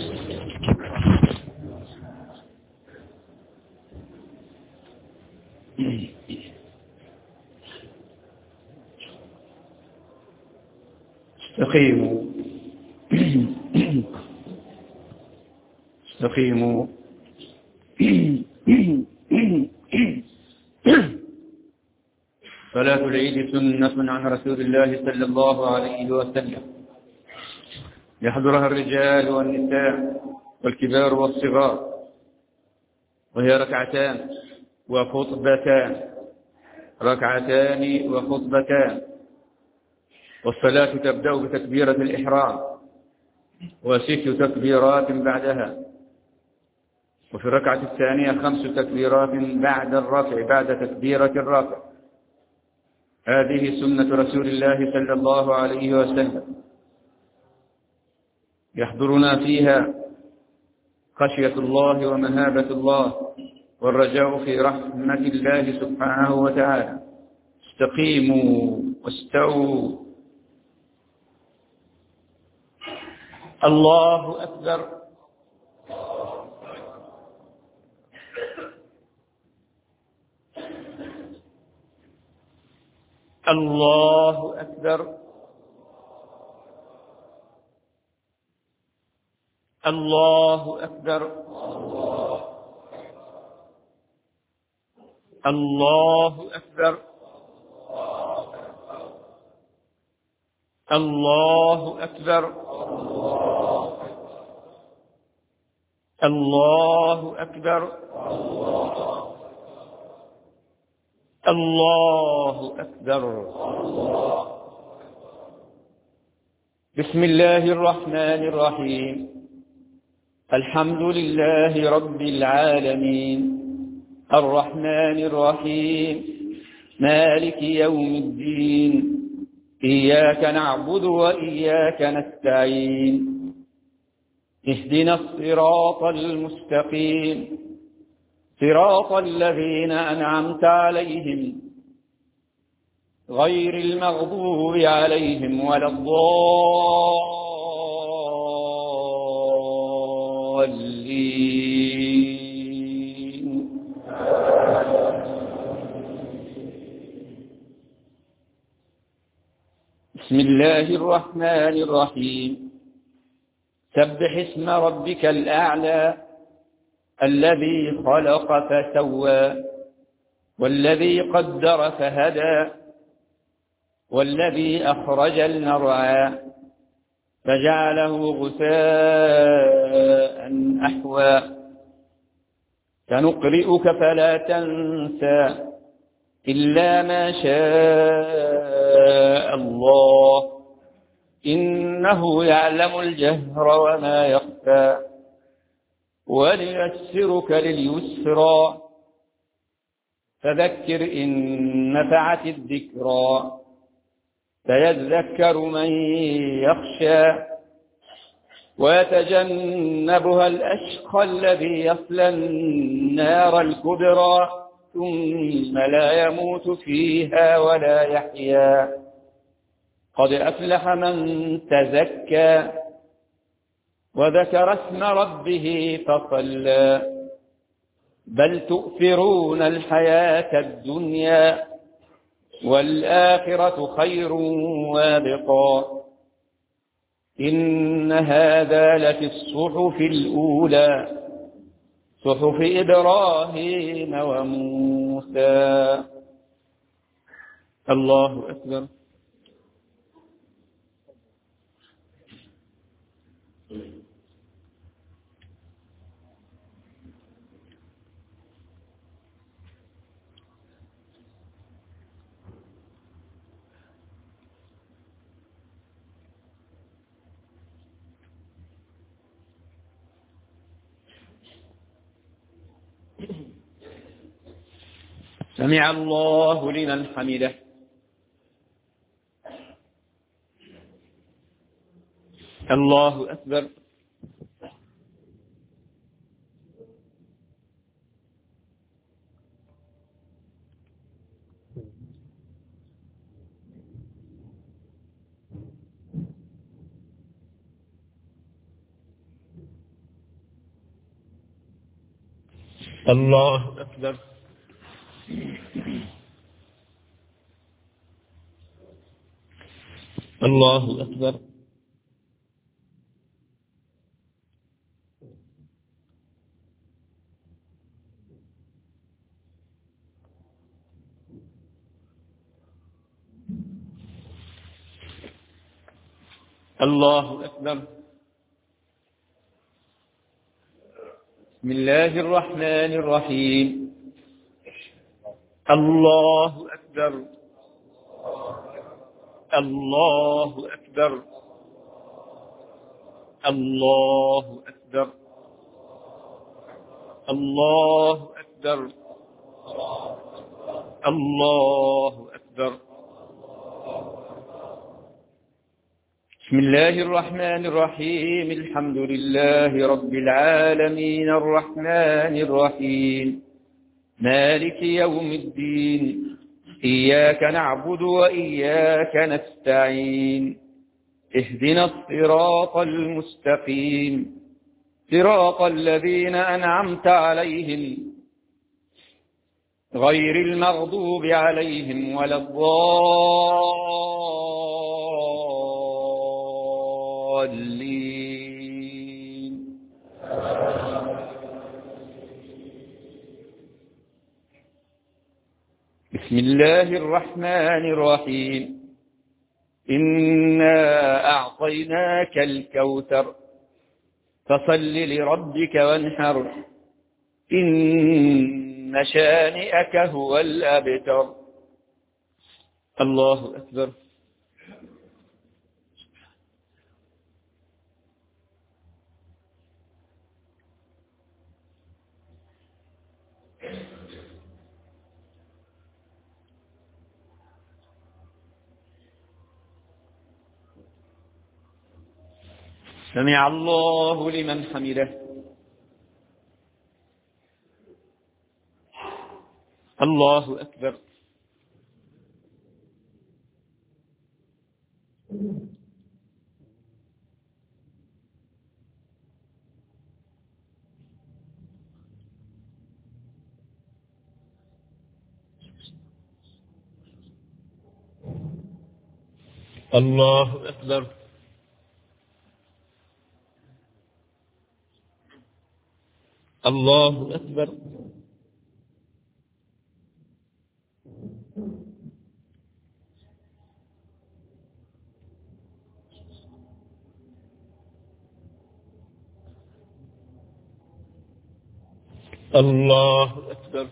استقيموا استقيموا. صلاة العيد سنة عن رسول الله صلى الله عليه وسلم، يحضرها الرجال والنساء والكبار والصغار، وهي ركعتان وخطبتان، ركعتان وخطبتان. والصلاة تبدأ بتكبيرة الإحرام وست تكبيرات بعدها، وفي الركعة الثانية 5 تكبيرات بعد الرفع، بعد تكبيرة الرفع. هذه سنة رسول الله صلى الله عليه وسلم، يحضرنا فيها خشية الله ومهابة الله والرجاء في رحمة الله سبحانه وتعالى. استقيموا واستووا. الله أكبر. الله أكبر. الله أكبر. الله أكبر. الله أكبر. الله أكبر. الله أكبر. بسم الله الرحمن الرحيم. الحمد لله رب العالمين، الرحمن الرحيم، مالك يوم الدين، إياك نعبد وإياك نستعين، اهدنا الصراط المستقيم، صراط الذين أنعمت عليهم غير المغضوب عليهم ولا الضالين. بسم الله الرحمن الرحيم. سبح اسم ربك الأعلى الذي خلق فسوى والذي قدر فهدى والذي أخرج المرعى فجعله غثاء أحوى. سنقرئك فلا تنسى إلا ما شاء الله، إنه يعلم الجهر وما يخفى. وليسرك لليسرى فذكر إن نفعت الذكرى، سيذكر من يخشى ويتجنبها الأشقى الذي يصلى النار الكبرى ثم لا يموت فيها ولا يحيا. قد أفلح من تزكى وذكر اسم ربه فصلى، بل تؤثرون الحياة الدنيا والآخرة خير وابقى. إن هذا لفي الصحف الأولى، صحف إبراهيم وموسى. الله أكبر. سمع الله لمن حمده. الله أكبر. الله أكبر. الله أكبر. الله أكبر. بسم الله الرحمن الرحيم. الله أكبر. الله أكبر. الله أكبر. الله أكبر. الله أكبر. بسم الله الرحمن الرحيم. الحمد لله رب العالمين الرحمن الرحيم مالك يوم الدين إياك نعبد وإياك نستعين اهدنا الصراط المستقيم صراط الذين أنعمت عليهم غير المغضوب عليهم ولا الضالين. بسم الله الرحمن الرحيم. إنا أعطيناك الكوثر فصل لربك وانحر إن شانئك هو الأبتر. الله أكبر. سمع الله لمن حمده. الله أكبر. الله أكبر. الله أكبر. الله أكبر.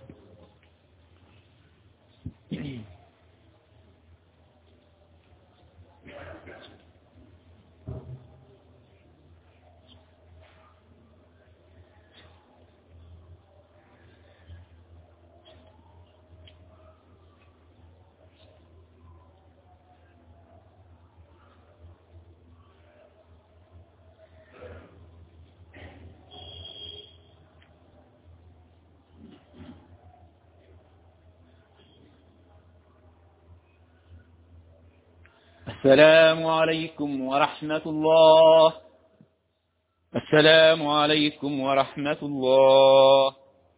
السلام عليكم ورحمة الله. السلام عليكم ورحمة الله.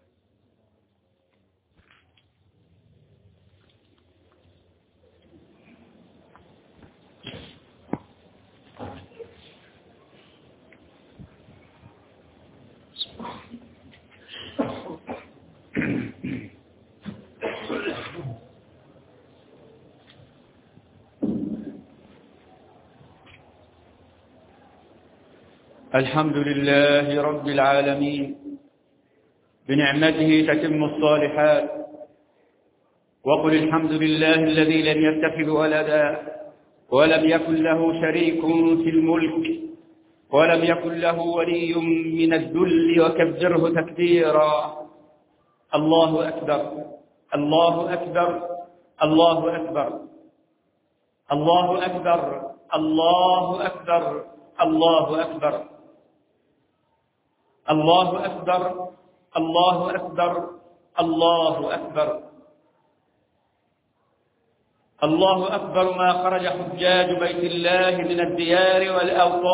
الحمد لله رب العالمين بنعمته تتم الصالحات. وقل الحمد لله الذي لم يتخذ ولدا ولم يكن له شريك في الملك ولم يكن له ولي من الذل وكبره تكبيرا. الله أكبر. الله أكبر. الله أكبر. الله أكبر. الله أكبر. الله أكبر. الله أكبر. الله أكبر. الله أكبر. الله أكبر. ما خرج حجاج بيت الله من الديار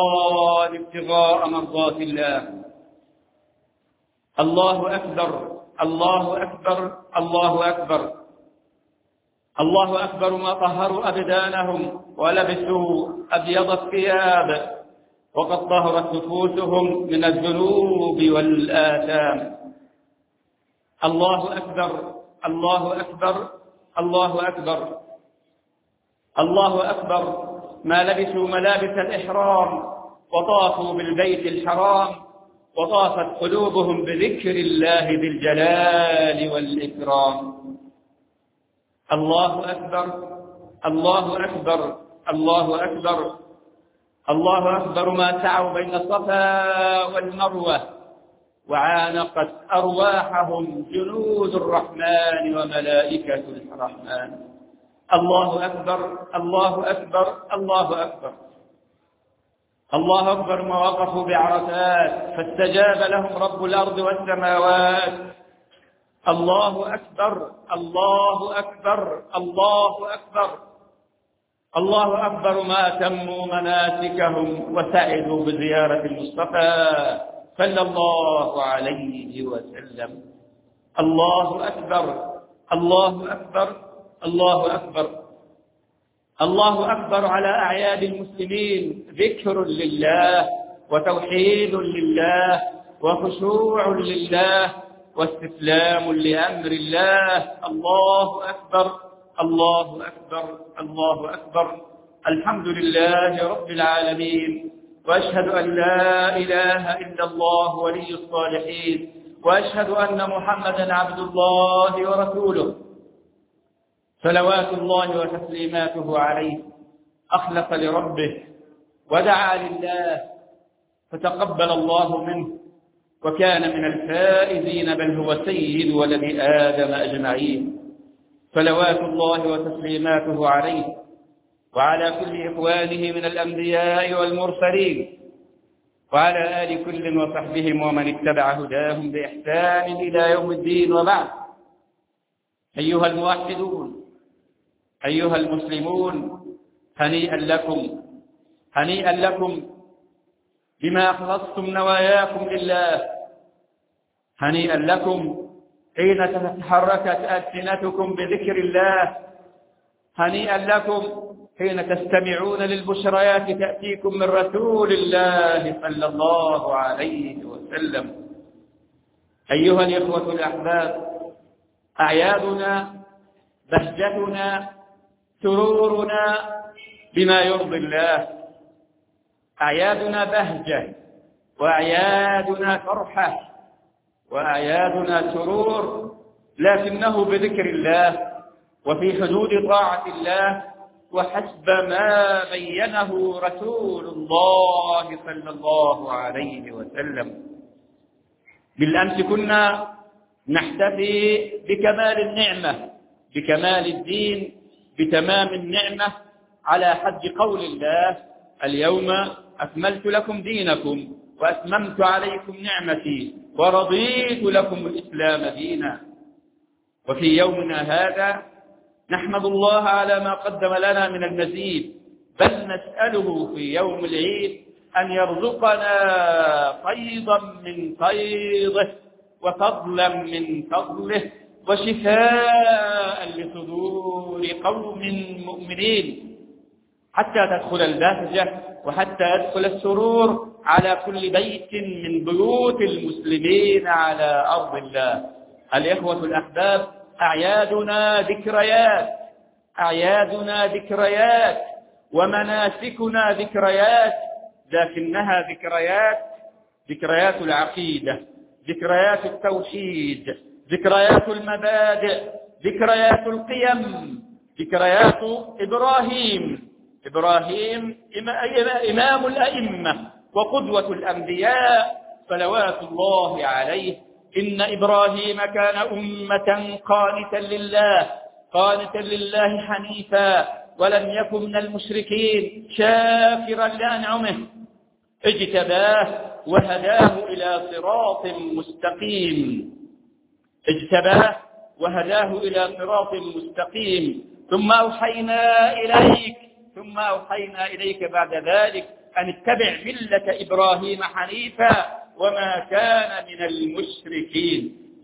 والأوطان ابتغاء مرضات الله. الله أكبر. الله أكبر الله أكبر الله أكبر ما طهروا أبدانهم ولبسوا أبيض الثياب وقد طهرت نفوسهم من الذنوب والآثام. الله أكبر الله أكبر الله أكبر الله أكبر ما لبسوا ملابس الإحرام وطافوا بالبيت الحرام وطافت قلوبهم بذكر الله ذي الجلال والإكرام. الله أكبر الله أكبر الله أكبر الله أكبر ما سعوا بين الصفا والمروة وعانقت أرواحهم جنود الرحمن وملائكة الرحمن. الله أكبر الله أكبر الله أكبر الله أكبر ما وقفوا بعرفات فاستجاب لهم رب الأرض والسماوات. الله أكبر الله أكبر الله أكبر الله أكبر ما أتموا مناسكهم وسعدوا بزيارة المصطفى صلى الله عليه وسلم. الله أكبر الله أكبر الله أكبر الله أكبر على أعياد المسلمين ذكر لله وتوحيد لله وخشوع لله واستسلام لأمر الله. الله أكبر الله أكبر الله أكبر. الحمد لله رب العالمين وأشهد أن لا إله إلا الله ولي الصالحين وأشهد أن محمدا عبد الله ورسوله صلوات الله وتسليماته عليه. أخلص لربه ودعا لله فتقبل الله منه وكان من الفائزين بل هو سيد ولد آدم أجمعين. صلوات الله وتسليماته عليه وعلى كل إخوانه من الأنبياء والمرسلين وعلى آل كل وصحبهم ومن اتبع هداهم بإحسان إلى يوم الدين. وبعد، أيها الموحدون أيها المسلمون، هنيئا لكم هنيئا لكم بما أخلصتم نواياكم لله. هنيئا لكم حين تتحركت ألسنتكم بذكر الله. هنيئا لكم حين تستمعون للبشريات تأتيكم من رسول الله صلى الله عليه وسلم. أيها الإخوة الأحباب، أعيادنا بهجتنا سرورنا بما يرضي الله. أعيادنا بهجة وأعيادنا فرحة وأعيادنا سرور، لكنه بذكر الله وفي حدود طاعة الله وحسب ما بينه رسول الله صلى الله عليه وسلم. بالأمس كنا نحتفي بكمال النعمة، بكمال الدين، بتمام النعمة، على حد قول الله: اليوم أكملت لكم دينكم وأتممت عليكم نعمتي ورضيت لكم الإسلام دينا. وفي يومنا هذا نحمد الله على ما قدم لنا من المزيد، بل نسأله في يوم العيد أن يرزقنا فيضا من فيضه وفضلا من فضله وشفاء لصدور قوم مؤمنين، حتى تدخل البهجة وحتى يدخل السرور على كل بيت من بيوت المسلمين على أرض الله. الإخوة الأحباب، أعيادنا ذكريات، أعيادنا ذكريات ومناسكنا ذكريات، لكنها ذكريات العقيدة، ذكريات التوحيد، ذكريات المبادئ، ذكريات القيم، ذكريات إبراهيم إمام الأئمة وقدوة الأنبياء صلوات الله عليه. إن إبراهيم كان أمة قانتا لله حنيفا ولم يكن من المشركين شاكرا لأنعمه، اجتباه وهداه إلى صراط مستقيم، اجتباه وهداه إلى صراط مستقيم. ثم أوحينا إليك بعد ذلك أن اتبع ملة إبراهيم حنيفا وما كان من المشركين.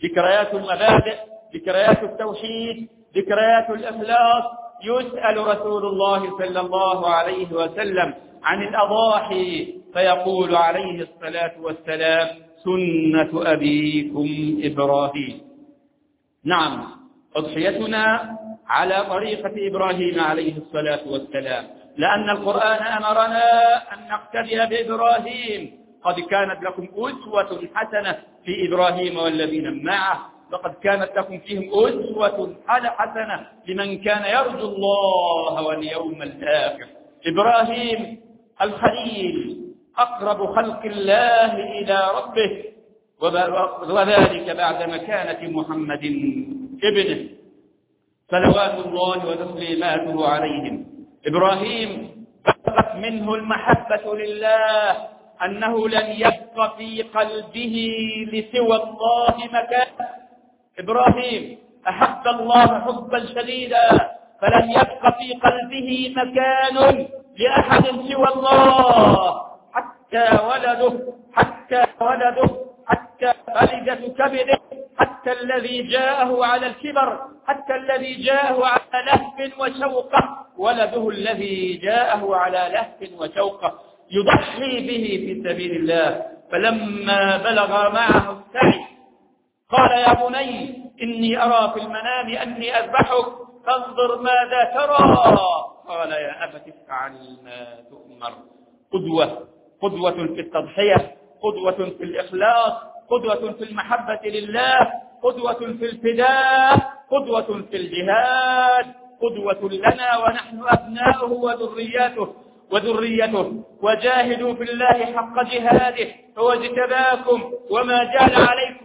ذكريات المبادئ، ذكريات التوحيد، ذكريات الإخلاص. يسأل رسول الله صلى الله عليه وسلم عن الأضاحي فيقول عليه الصلاة والسلام: سنة أبيكم إبراهيم. نعم، أضحيتنا على طريقة إبراهيم عليه الصلاة والسلام، لأن القرآن أمرنا أن نقتدي بإبراهيم. قد كانت لكم أسوة حسنة في إبراهيم والذين معه، لقد كانت لكم فيهم أسوة حسنة لمن كان يرجو الله واليوم الآخر. إبراهيم الخليل أقرب خلق الله إلى ربه، وذلك بعد مكانة محمد ابنه صلوات الله وتسليماته عليهم. إبراهيم بلغت منه المحبة لله أنه لن يبق في قلبه لسوى الله مكان. إبراهيم أحب الله حبا شديدا، فلن يبق في قلبه مكان لأحد سوى الله، حتى ولده، حتى فلدة كبده، حتى الذي جاءه على الكبر، حتى الذي جاءه على لهف وشوقه، ولده الذي جاءه على لهف وشوقه يضحي به في سبيل الله. فلما بلغ معه السعي قال: يا بني إني أرى في المنام أني أذبحك فانظر ماذا ترى. قال: يا أبت افعل ما تؤمر. قدوة في التضحية، قدوة في الإخلاص، قدوة في المحبة لله، قدوة في الفداء، قدوة في الجهاد، قدوة لنا ونحن أبناؤه وذريته. وجاهدوا في الله حق جهاده هو اجتباكم وما جعل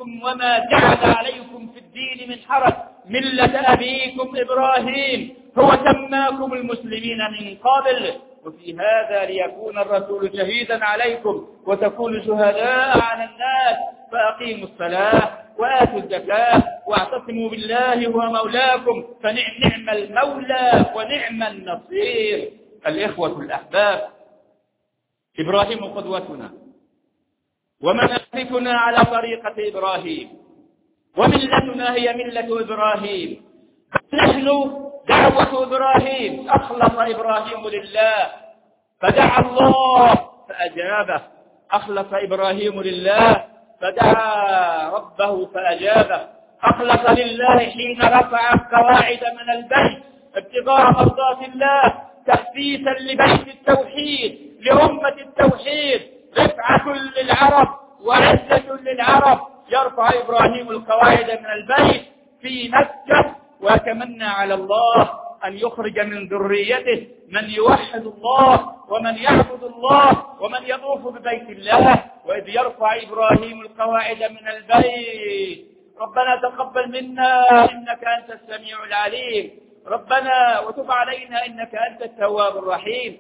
عليكم في الدين من حرج، ملة أبيكم إبراهيم هو سماكم المسلمين من قبل وفي هذا ليكون الرسول شهيدا عليكم وتكونوا شهداء على الناس. فأقيموا الصلاة وآتوا الزكاة واعتصموا بالله هو مولاكم فنعم المولى ونعم النصير. الإخوة الأحباب، إبراهيم قدوتنا ومناسكنا على طريقة إبراهيم، وملتنا هي ملة إبراهيم. نحن دعوة إبراهيم، أخلص إبراهيم لله فدعا الله فأجابه، أخلص إبراهيم لله فدعا ربه فأجابه، أخلص لله حين رفع القواعد من البيت ابتغاء مرضات الله، تأسيسا لبيت التوحيد لأمة التوحيد، رفعة للعرب وعزة للعرب. يرفع إبراهيم القواعد من البيت في مكة ويتمنى على الله أن يخرج من ذريته من يوحد الله ومن يعبد الله ومن يطوف ببيت الله. وإذ يرفع إبراهيم القواعد من البيت ربنا تقبل منا إنك أنت السميع العليم، ربنا وتب علينا إنك أنت التواب الرحيم،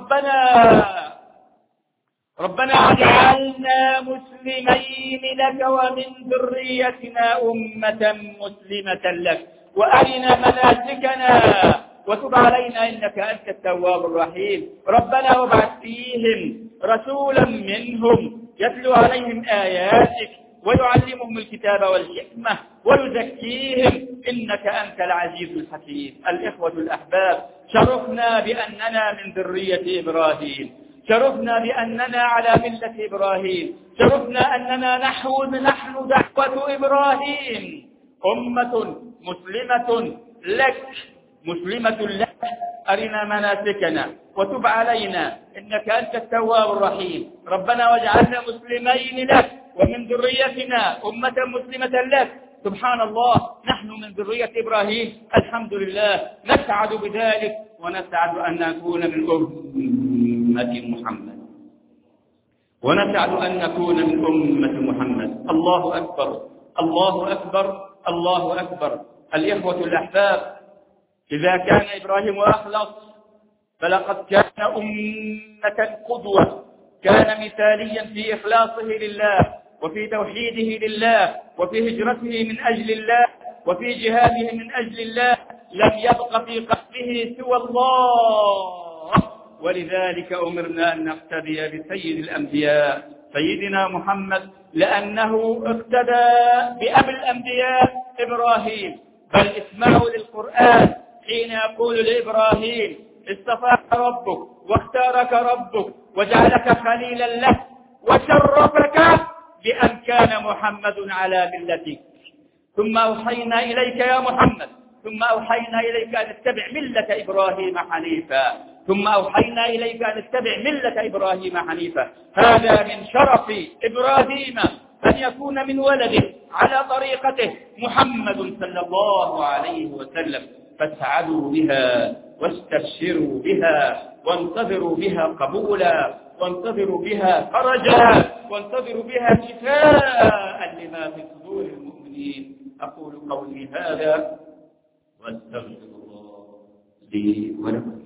ربنا اجعلنا مسلمين لك ومن ذريتنا أمة مسلمة لك وأرنا مناسكنا وتب علينا إنك أنت التواب الرحيم. ربنا وابعث فيهم رسولا منهم يتلو عليهم آياتك ويعلمهم الكتاب والحكمة ويزكيهم إنك أنت العزيز الحكيم. الإخوة الأحباب، شرفنا بأننا من ذرية إبراهيم، شرفنا بأننا على ملة إبراهيم، شرفنا أننا نحن دعوة إبراهيم، أمة مسلمة لك أرنا مناسكنا وتب علينا إنك أنت التواب الرحيم. ربنا واجعلنا مسلمين لك ومن ذريتنا أمة مسلمة لك. سبحان الله، نحن من ذرية إبراهيم، الحمد لله، نسعد بذلك ونسعد أن نكون من أمة محمد، ونسعد أن نكون من أمة محمد. الله أكبر، الله أكبر، الله أكبر. الإخوة الأحباب، إذا كان إبراهيم أخلص فلقد كان أمة قدوة، كان مثاليا في إخلاصه لله وفي توحيده لله وفي هجرته من أجل الله وفي جهاده من أجل الله، لم يبق في قلبه سوى الله. ولذلك أمرنا أن نقتدي بسيد الأنبياء سيدنا محمد لأنه اقتدى بأبي الأنبياء إبراهيم. بل اسمعوا للقرآن حين يقول لإبراهيم: اصطفاك ربك واختارك ربك وجعلك خليلا له وشرفك بأن كان محمد على ملتك. ثم أوحينا إليك يا محمد، ثم أوحينا إليك أن اتبع ملة إبراهيم حنيفا، ثم أوحينا إليك أن اتبع ملة إبراهيم حنيفا. هذا من شرف إبراهيم أن يكون من ولده على طريقته محمد صلى الله عليه وسلم. فاسعدوا بها واستبشروا بها وانتظروا بها قبولا، وانتظروا بها فرجا، وانتظروا بها شفاء لما في صدور المؤمنين. أقول قولي هذا واستغفر الله لي ولكم.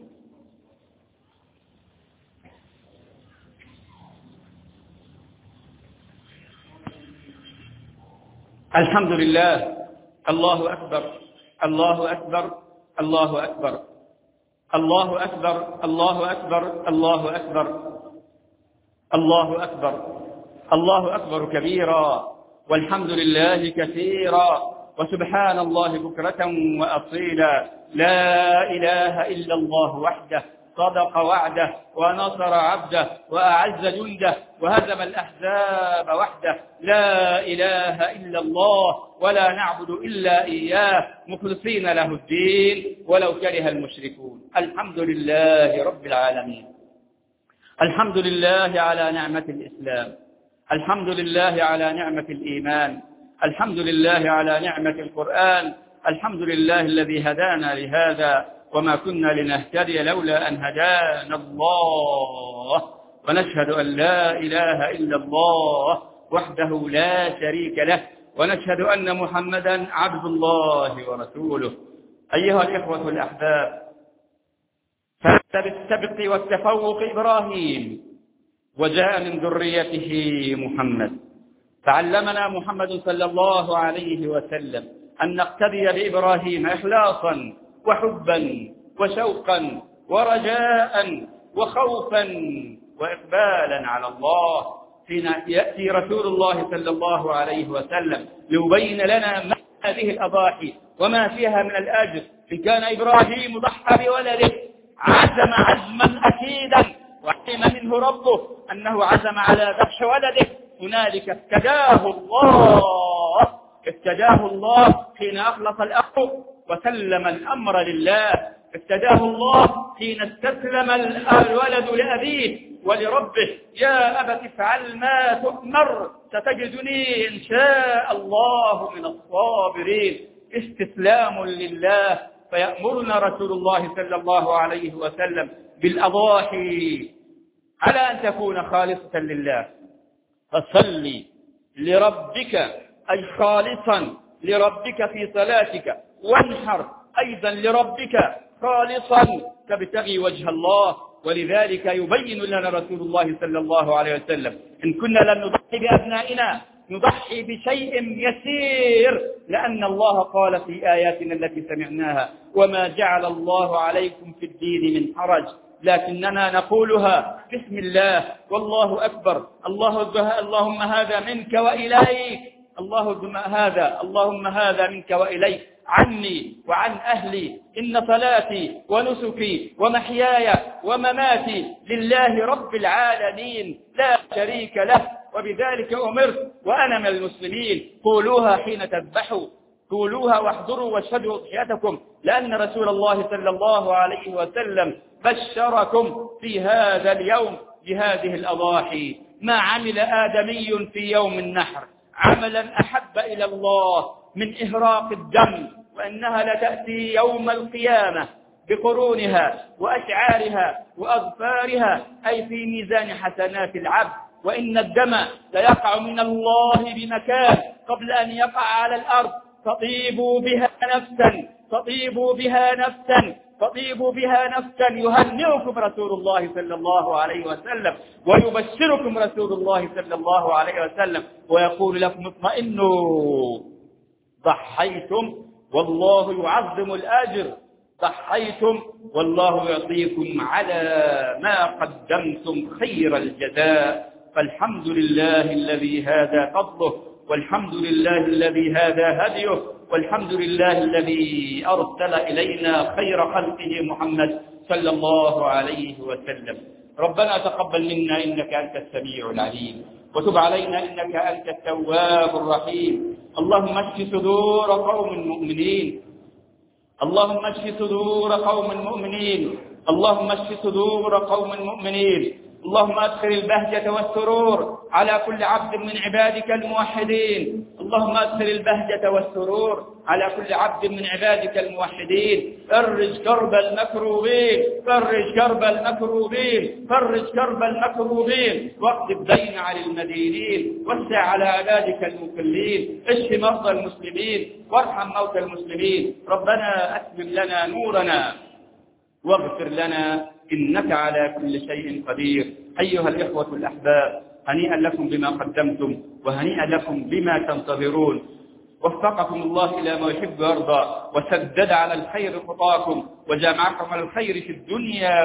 الحمد لله. الله أكبر، الله أكبر، الله أكبر، الله أكبر، الله أكبر، الله أكبر، الله أكبر، الله أكبر كبيرا، والحمد لله كثيرا، وسبحان الله بكرة وأصيلا. لا إله إلا الله وحده صدق وعده ونصر عبده وأعز جنده وهزم الأحزاب وحده. لا إله إلا الله ولا نعبد إلا إياه مخلصين له الدين ولو كره المشركون. الحمد لله رب العالمين. الحمد لله على نعمة الإسلام، الحمد لله على نعمة الإيمان، الحمد لله على نعمة القرآن، الحمد لله الذي هدانا لهذا وما كنا لنهتدي لولا أن هدانا الله. ونشهد أن لا إله إلا الله وحده لا شريك له، ونشهد أن محمدا عبد الله ورسوله. أيها الإخوة الأحباب، بالسبق والتفوق إبراهيم وجاء من ذريته محمد. فعلمنا محمد صلى الله عليه وسلم أن نقتدي بإبراهيم إخلاصا وحبا وشوقا ورجاء وخوفا وإقبالا على الله. حين يأتي رسول الله صلى الله عليه وسلم ليبين لنا ما هذه الأضاحي وما فيها من الأجر. إن كان إبراهيم ضحى بولده عزم عزما أكيدا وعلم منه ربه أنه عزم على ذبح ولده، هنالك افتداه الله، افتداه الله حين أخلص الأمر وسلم الأمر لله، افتداه الله حين استسلم الولد لأبيه ولربه. يا أبت افعل ما تؤمر ستجدني إن شاء الله من الصابرين. استسلام لله. فيأمرنا رسول الله صلى الله عليه وسلم بالأضاحي على أن تكون خالصة لله. فصل لربك أي خالصا لربك في صلاتك، وانحر أيضا لربك خالصا تبتغي وجه الله. ولذلك يبين لنا رسول الله صلى الله عليه وسلم إن كنا لن نضحي بأبنائنا نضحي بشيء يسير، لأن الله قال في آياتنا التي سمعناها: وما جعل الله عليكم في الدين من حرج، لكننا نقولها بسم الله والله أكبر. اللهم هذا منك وإليك، اللهم هذا منك وإليك، عني وعن أهلي، إن صلاتي ونسكي ومحياي ومماتي لله رب العالمين لا شريك له، وبذلك أمرت وأنا من المسلمين. قولوها حين تذبحوا، قولوها واحضروا واشهدوا أضحيتكم، لأن رسول الله صلى الله عليه وسلم بشركم في هذا اليوم بهذه الأضاحي. ما عمل آدمي في يوم النحر عملا أحب إلى الله من إهراق الدم، وأنها لتأتي يوم القيامة بقرونها وأشعارها وأظفارها، أي في ميزان حسنات العبد. وإن الدم ليقع من الله بمكان قبل أن يقع على الأرض. فطيبوا بها نفسا، فطيبوا بها نفسا، فطيبوا بها نفسا. يهنئكم رسول الله صلى الله عليه وسلم ويبشركم رسول الله صلى الله عليه وسلم ويقول لكم: اطمئنوا، ضحيتم والله يعظم الأجر، ضحيتم والله يعطيكم على ما قدمتم خير الجزاء. فالحمد لله الذي هذا فضله، والحمد لله الذي هذا هديه، والحمد لله الذي أرسل إلينا خير خلقه محمد صلى الله عليه وسلم. ربنا تقبل منا إنك أنت السميع العليم، وتب علينا إنك أنت التواب الرحيم. اللهم اشف صدور قوم مؤمنين، اللهم اشف صدور قوم مؤمنين، اللهم اشف صدور قوم مؤمنين. اللهم ادخل البهجة والسرور على كل عبد من عبادك الموحدين، اللهم ادخل البهجة والسرور على كل عبد من عبادك الموحدين. فرج كرب المكروبين، فرج كرب المكروبين، فرج كرب المكروبين، واقض الدين عن المدينين، وسع على عبادك المكلين، اشف مرضى المسلمين وارحم موتى المسلمين. ربنا أتمم لنا نورنا واغفر لنا إنك على كل شيء قدير. أيها الإخوة الأحباب، هنيئا لكم بما قدمتم، وهنيئا لكم بما تنتظرون. وفقكم الله إلى ما يحب ويرضى، وسدد على الخير خطاكم، وجمعكم على الخير في الدنيا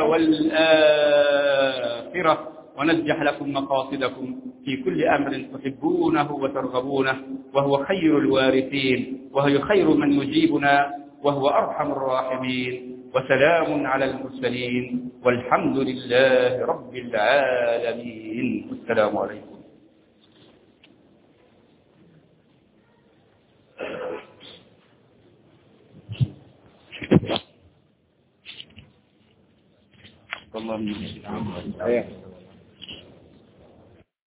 والآخرة، ونجح لكم مقاصدكم في كل أمر تحبونه وترغبونه، وهو خير الوارثين، وهو خير من يجيبنا، وهو أرحم الراحمين. وسلام على المرسلين، والحمد لله رب العالمين. السلام عليكم. والله